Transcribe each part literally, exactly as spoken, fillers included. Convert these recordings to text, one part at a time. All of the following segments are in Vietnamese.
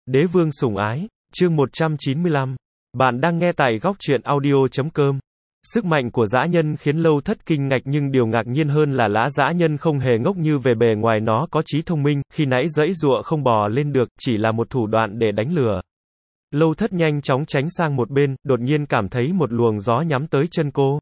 Đế vương sủng ái, chương một trăm chín mươi lăm. Bạn đang nghe tại góc truyện audio chấm com. Sức mạnh của dã nhân khiến Lâu Thất kinh ngạc, nhưng điều ngạc nhiên hơn là lã dã nhân không hề ngốc như về bề ngoài, nó có trí thông minh, khi nãy giãy giụa không bò lên được, chỉ là một thủ đoạn để đánh lừa. Lâu Thất nhanh chóng tránh sang một bên, đột nhiên cảm thấy một luồng gió nhắm tới chân cô.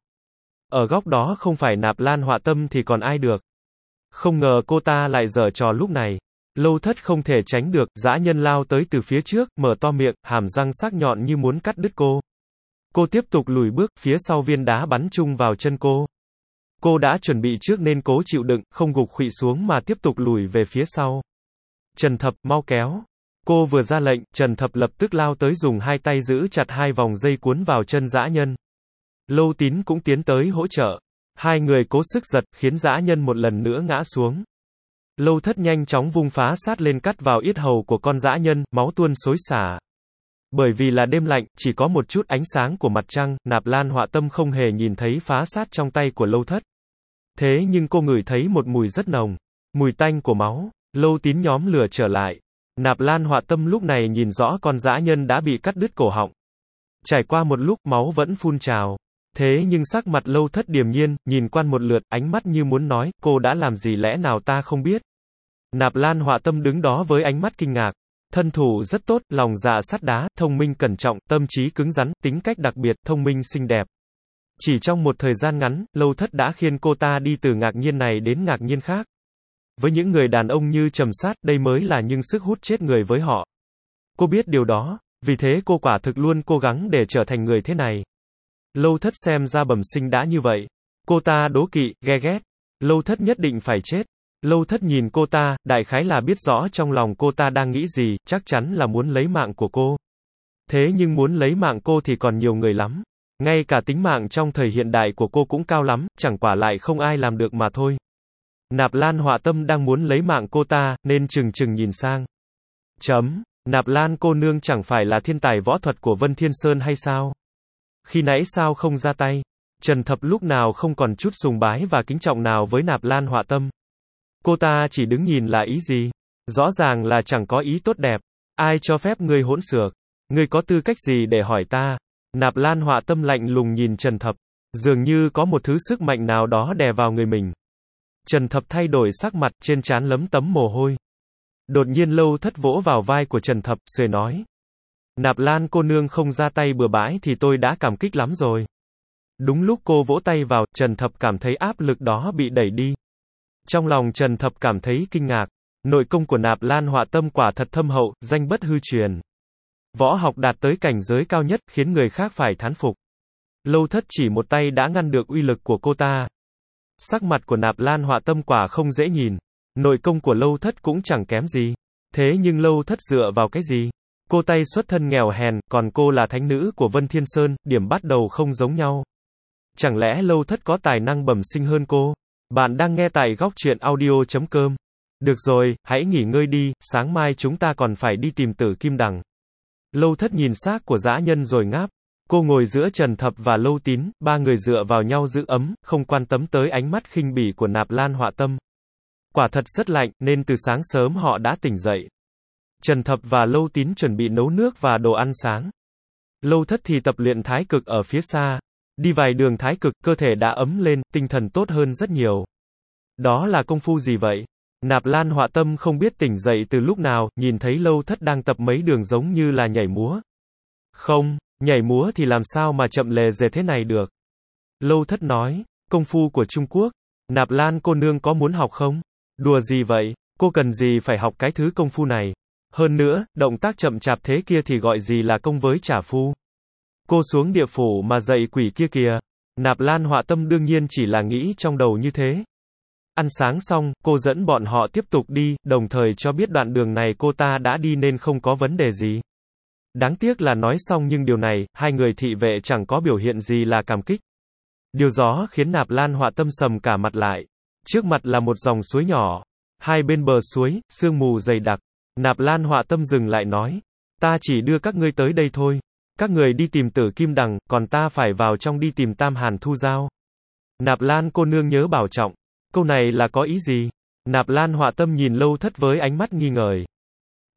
Ở góc đó không phải Nạp Lan Họa Tâm thì còn ai được. Không ngờ cô ta lại giở trò lúc này. Lâu Thất không thể tránh được, dã nhân lao tới từ phía trước, mở to miệng, hàm răng sắc nhọn như muốn cắt đứt cô. Cô tiếp tục lùi bước, phía sau viên đá bắn chung vào chân cô. Cô đã chuẩn bị trước nên cố chịu đựng, không gục khuỵu xuống mà tiếp tục lùi về phía sau. Trần Thập, mau kéo. Cô vừa ra lệnh, Trần Thập lập tức lao tới dùng hai tay giữ chặt hai vòng dây cuốn vào chân dã nhân. Lâu Tín cũng tiến tới hỗ trợ. Hai người cố sức giật, khiến dã nhân một lần nữa ngã xuống. Lâu Thất nhanh chóng vung phá sát lên cắt vào yết hầu của con dã nhân, máu tuôn xối xả. Bởi vì là đêm lạnh, chỉ có một chút ánh sáng của mặt trăng, Nạp Lan Họa Tâm không hề nhìn thấy phá sát trong tay của Lâu Thất. Thế nhưng cô ngửi thấy một mùi rất nồng, mùi tanh của máu. Lâu Tín nhóm lửa trở lại. Nạp Lan Họa Tâm lúc này nhìn rõ con dã nhân đã bị cắt đứt cổ họng. Trải qua một lúc, máu vẫn phun trào. Thế nhưng sắc mặt Lâu Thất điềm nhiên, nhìn quan một lượt, ánh mắt như muốn nói, cô đã làm gì lẽ nào ta không biết. Nạp Lan Họa Tâm đứng đó với ánh mắt kinh ngạc. Thân thủ rất tốt, lòng dạ sắt đá, thông minh cẩn trọng, tâm trí cứng rắn, tính cách đặc biệt, thông minh xinh đẹp. Chỉ trong một thời gian ngắn, Lâu Thất đã khiến cô ta đi từ ngạc nhiên này đến ngạc nhiên khác. Với những người đàn ông như Trầm Sát, đây mới là những sức hút chết người với họ. Cô biết điều đó, vì thế cô quả thực luôn cố gắng để trở thành người thế này. Lâu Thất xem ra bẩm sinh đã như vậy. Cô ta đố kỵ, ghe ghét. Lâu Thất nhất định phải chết. Lâu Thất nhìn cô ta, đại khái là biết rõ trong lòng cô ta đang nghĩ gì, chắc chắn là muốn lấy mạng của cô. Thế nhưng muốn lấy mạng cô thì còn nhiều người lắm. Ngay cả tính mạng trong thời hiện đại của cô cũng cao lắm, chẳng quả lại không ai làm được mà thôi. Nạp Lan Họa Tâm đang muốn lấy mạng cô ta, nên chừng chừng nhìn sang. Chấm, Nạp Lan cô nương chẳng phải là thiên tài võ thuật của Vân Thiên Sơn hay sao? Khi nãy sao không ra tay? Trần Thập lúc nào không còn chút sùng bái và kính trọng nào với Nạp Lan Họa Tâm. Cô ta chỉ đứng nhìn là ý gì? Rõ ràng là chẳng có ý tốt đẹp. Ai cho phép ngươi hỗn xược? Ngươi có tư cách gì để hỏi ta? Nạp Lan Họa Tâm lạnh lùng nhìn Trần Thập. Dường như có một thứ sức mạnh nào đó đè vào người mình. Trần Thập thay đổi sắc mặt, trên trán lấm tấm mồ hôi. Đột nhiên Lâu Thất vỗ vào vai của Trần Thập, scười nói. Nạp Lan cô nương không ra tay bừa bãi thì tôi đã cảm kích lắm rồi. Đúng lúc cô vỗ tay vào, Trần Thập cảm thấy áp lực đó bị đẩy đi. Trong lòng Trần Thập cảm thấy kinh ngạc. Nội công của Nạp Lan Họa Tâm quả thật thâm hậu, danh bất hư truyền. Võ học đạt tới cảnh giới cao nhất, khiến người khác phải thán phục. Lâu Thất chỉ một tay đã ngăn được uy lực của cô ta. Sắc mặt của Nạp Lan Họa Tâm quả không dễ nhìn. Nội công của Lâu Thất cũng chẳng kém gì. Thế nhưng Lâu Thất dựa vào cái gì? Cô tay xuất thân nghèo hèn, còn cô là thánh nữ của Vân Thiên Sơn, điểm bắt đầu không giống nhau. Chẳng lẽ Lâu Thất có tài năng bẩm sinh hơn cô? Bạn đang nghe tại góc truyện audio chấm com. Được rồi, hãy nghỉ ngơi đi, sáng mai chúng ta còn phải đi tìm Tử Kim Đằng. Lâu Thất nhìn xác của dã nhân rồi ngáp. Cô ngồi giữa Trần Thập và Lâu Tín, ba người dựa vào nhau giữ ấm, không quan tâm tới ánh mắt khinh bỉ của Nạp Lan Họa Tâm. Quả thật rất lạnh, nên từ sáng sớm họ đã tỉnh dậy. Trần Thập và Lâu Tín chuẩn bị nấu nước và đồ ăn sáng. Lâu Thất thì tập luyện thái cực ở phía xa. Đi vài đường thái cực, cơ thể đã ấm lên, tinh thần tốt hơn rất nhiều. Đó là công phu gì vậy? Nạp Lan Họa Tâm không biết tỉnh dậy từ lúc nào, nhìn thấy Lâu Thất đang tập mấy đường giống như là nhảy múa. Không, nhảy múa thì làm sao mà chậm lề dề thế này được? Lâu Thất nói, công phu của Trung Quốc. Nạp Lan cô nương có muốn học không? Đùa gì vậy? Cô cần gì phải học cái thứ công phu này? Hơn nữa, động tác chậm chạp thế kia thì gọi gì là công với trả phu? Cô xuống địa phủ mà dạy quỷ kia kìa. Nạp Lan Họa Tâm đương nhiên chỉ là nghĩ trong đầu như thế. Ăn sáng xong, cô dẫn bọn họ tiếp tục đi, đồng thời cho biết đoạn đường này cô ta đã đi nên không có vấn đề gì. Đáng tiếc là nói xong nhưng điều này, hai người thị vệ chẳng có biểu hiện gì là cảm kích. Điều đó khiến Nạp Lan Họa Tâm sầm cả mặt lại. Trước mặt là một dòng suối nhỏ. Hai bên bờ suối, sương mù dày đặc. Nạp Lan Họa Tâm dừng lại nói. Ta chỉ đưa các ngươi tới đây thôi. Các người đi tìm Tử Kim Đằng, còn ta phải vào trong đi tìm Tam Hàn Thu Giao. Nạp Lan cô nương nhớ bảo trọng. Câu này là có ý gì? Nạp Lan Họa Tâm nhìn Lâu Thất với ánh mắt nghi ngờ.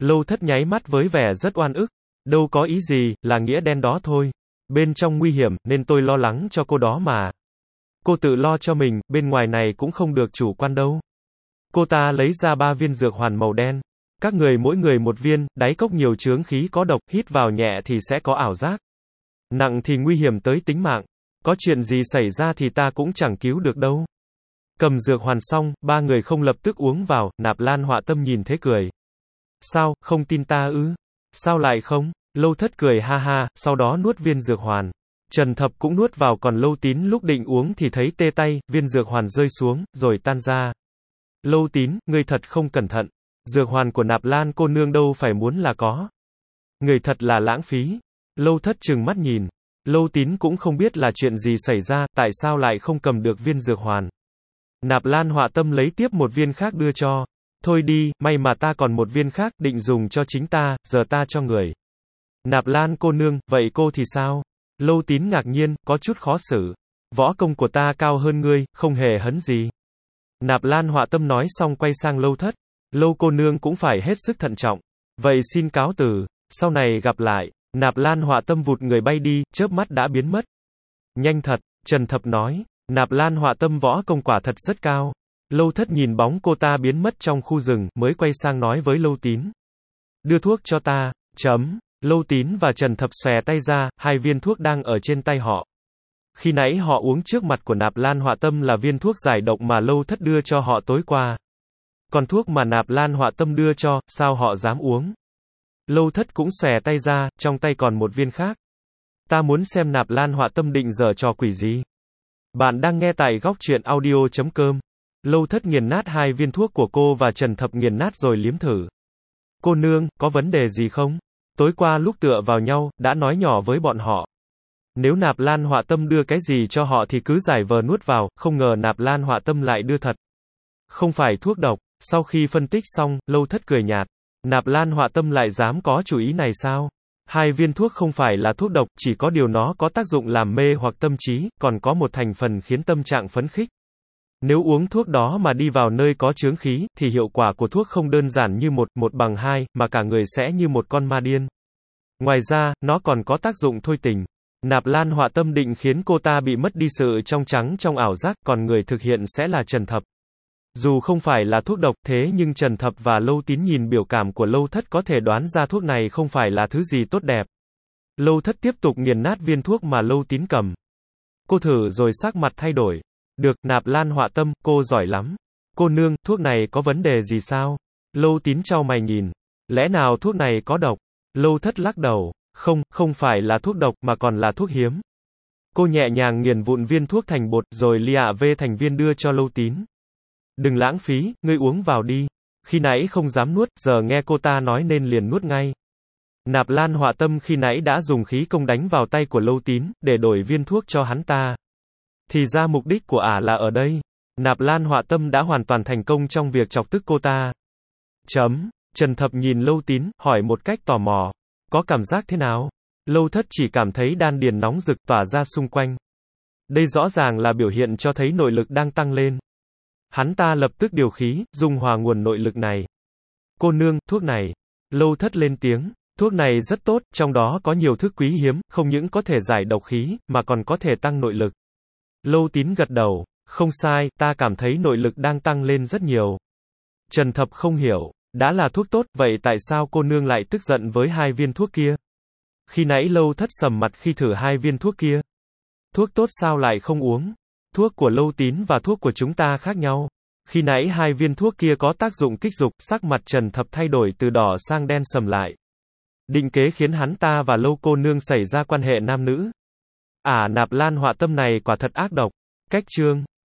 Lâu Thất nháy mắt với vẻ rất oan ức. Đâu có ý gì, là nghĩa đen đó thôi. Bên trong nguy hiểm, nên tôi lo lắng cho cô đó mà. Cô tự lo cho mình, bên ngoài này cũng không được chủ quan đâu. Cô ta lấy ra ba viên dược hoàn màu đen. Các người mỗi người một viên, đáy cốc nhiều chướng khí có độc, hít vào nhẹ thì sẽ có ảo giác. Nặng thì nguy hiểm tới tính mạng. Có chuyện gì xảy ra thì ta cũng chẳng cứu được đâu. Cầm dược hoàn xong, ba người không lập tức uống vào, Nạp Lan Họa Tâm nhìn thế cười. Sao, không tin ta ư? Sao lại không? Lâu Thất cười ha ha, sau đó nuốt viên dược hoàn. Trần Thập cũng nuốt vào, còn Lâu Tín lúc định uống thì thấy tê tay, viên dược hoàn rơi xuống, rồi tan ra. Lâu Tín, ngươi thật không cẩn thận. Dược hoàn của Nạp Lan cô nương đâu phải muốn là có. Người thật là lãng phí. Lâu Thất trừng mắt nhìn. Lâu Tín cũng không biết là chuyện gì xảy ra, tại sao lại không cầm được viên dược hoàn. Nạp Lan Họa Tâm lấy tiếp một viên khác đưa cho. Thôi đi, may mà ta còn một viên khác, định dùng cho chính ta, giờ ta cho người. Nạp Lan cô nương, vậy cô thì sao? Lâu Tín ngạc nhiên, có chút khó xử. Võ công của ta cao hơn ngươi, không hề hấn gì. Nạp Lan Họa Tâm nói xong quay sang Lâu Thất. Lâu cô nương cũng phải hết sức thận trọng. Vậy xin cáo từ, sau này gặp lại. Nạp Lan Họa Tâm vụt người bay đi, chớp mắt đã biến mất. Nhanh thật, Trần Thập nói. Nạp Lan Họa Tâm võ công quả thật rất cao. Lâu Thất nhìn bóng cô ta biến mất trong khu rừng, mới quay sang nói với Lâu Tín. Đưa thuốc cho ta, chấm. Lâu Tín và Trần Thập xòe tay ra, hai viên thuốc đang ở trên tay họ. Khi nãy họ uống trước mặt của Nạp Lan Họa Tâm là viên thuốc giải độc mà Lâu Thất đưa cho họ tối qua. Còn thuốc mà Nạp Lan Họa Tâm đưa cho, sao họ dám uống? Lâu Thất cũng xòe tay ra, trong tay còn một viên khác. Ta muốn xem Nạp Lan Họa Tâm định giở trò quỷ gì. Bạn đang nghe tại góc truyện audio chấm com. Lâu Thất nghiền nát hai viên thuốc của cô và Trần Thập nghiền nát rồi liếm thử. Cô nương, có vấn đề gì không? Tối qua lúc tựa vào nhau, đã nói nhỏ với bọn họ. Nếu Nạp Lan Họa Tâm đưa cái gì cho họ thì cứ giải vờ nuốt vào, không ngờ Nạp Lan Họa Tâm lại đưa thật. Không phải thuốc độc. Sau khi phân tích xong, Lâu Thất cười nhạt. Nạp Lan Họa Tâm lại dám có chủ ý này sao? Hai viên thuốc không phải là thuốc độc, chỉ có điều nó có tác dụng làm mê hoặc tâm trí, còn có một thành phần khiến tâm trạng phấn khích. Nếu uống thuốc đó mà đi vào nơi có chướng khí, thì hiệu quả của thuốc không đơn giản như một, một bằng hai, mà cả người sẽ như một con ma điên. Ngoài ra, nó còn có tác dụng thôi tình. Nạp Lan Họa Tâm định khiến cô ta bị mất đi sự trong trắng trong ảo giác, còn người thực hiện sẽ là Trần Thập. Dù không phải là thuốc độc thế nhưng Trần Thập và Lâu Tín nhìn biểu cảm của Lâu Thất có thể đoán ra thuốc này không phải là thứ gì tốt đẹp. Lâu Thất tiếp tục nghiền nát viên thuốc mà Lâu Tín cầm. Cô thử rồi sắc mặt thay đổi. Được, Nạp Lan Họa Tâm, cô giỏi lắm. Cô nương, thuốc này có vấn đề gì sao? Lâu Tín chau mày nhìn. Lẽ nào thuốc này có độc? Lâu Thất lắc đầu. Không, không phải là thuốc độc mà còn là thuốc hiếm. Cô nhẹ nhàng nghiền vụn viên thuốc thành bột rồi lìa về thành viên đưa cho Lâu Tín. Đừng lãng phí, ngươi uống vào đi. Khi nãy không dám nuốt, giờ nghe cô ta nói nên liền nuốt ngay. Nạp Lan Họa Tâm khi nãy đã dùng khí công đánh vào tay của Lâu Tín, để đổi viên thuốc cho hắn ta. Thì ra mục đích của ả là ở đây. Nạp Lan Họa Tâm đã hoàn toàn thành công trong việc chọc tức cô ta. Chấm. Trần Thập nhìn Lâu Tín, hỏi một cách tò mò. Có cảm giác thế nào? Lâu Thất chỉ cảm thấy đan điền nóng rực tỏa ra xung quanh. Đây rõ ràng là biểu hiện cho thấy nội lực đang tăng lên. Hắn ta lập tức điều khí, dung hòa nguồn nội lực này. Cô nương, thuốc này. Lâu Thất lên tiếng. Thuốc này rất tốt, trong đó có nhiều thức quý hiếm, không những có thể giải độc khí, mà còn có thể tăng nội lực. Lâu Tín gật đầu. Không sai, ta cảm thấy nội lực đang tăng lên rất nhiều. Trần Thập không hiểu. Đã là thuốc tốt, vậy tại sao cô nương lại tức giận với hai viên thuốc kia? Khi nãy Lâu Thất sầm mặt khi thử hai viên thuốc kia. Thuốc tốt sao lại không uống? Thuốc của Lâu Tín và thuốc của chúng ta khác nhau. Khi nãy hai viên thuốc kia có tác dụng kích dục, sắc mặt Trần Thập thay đổi từ đỏ sang đen sầm lại. Định kế khiến hắn ta và Lâu cô nương xảy ra quan hệ nam nữ. À, Nạp Lan Họa Tâm này quả thật ác độc. Cách chương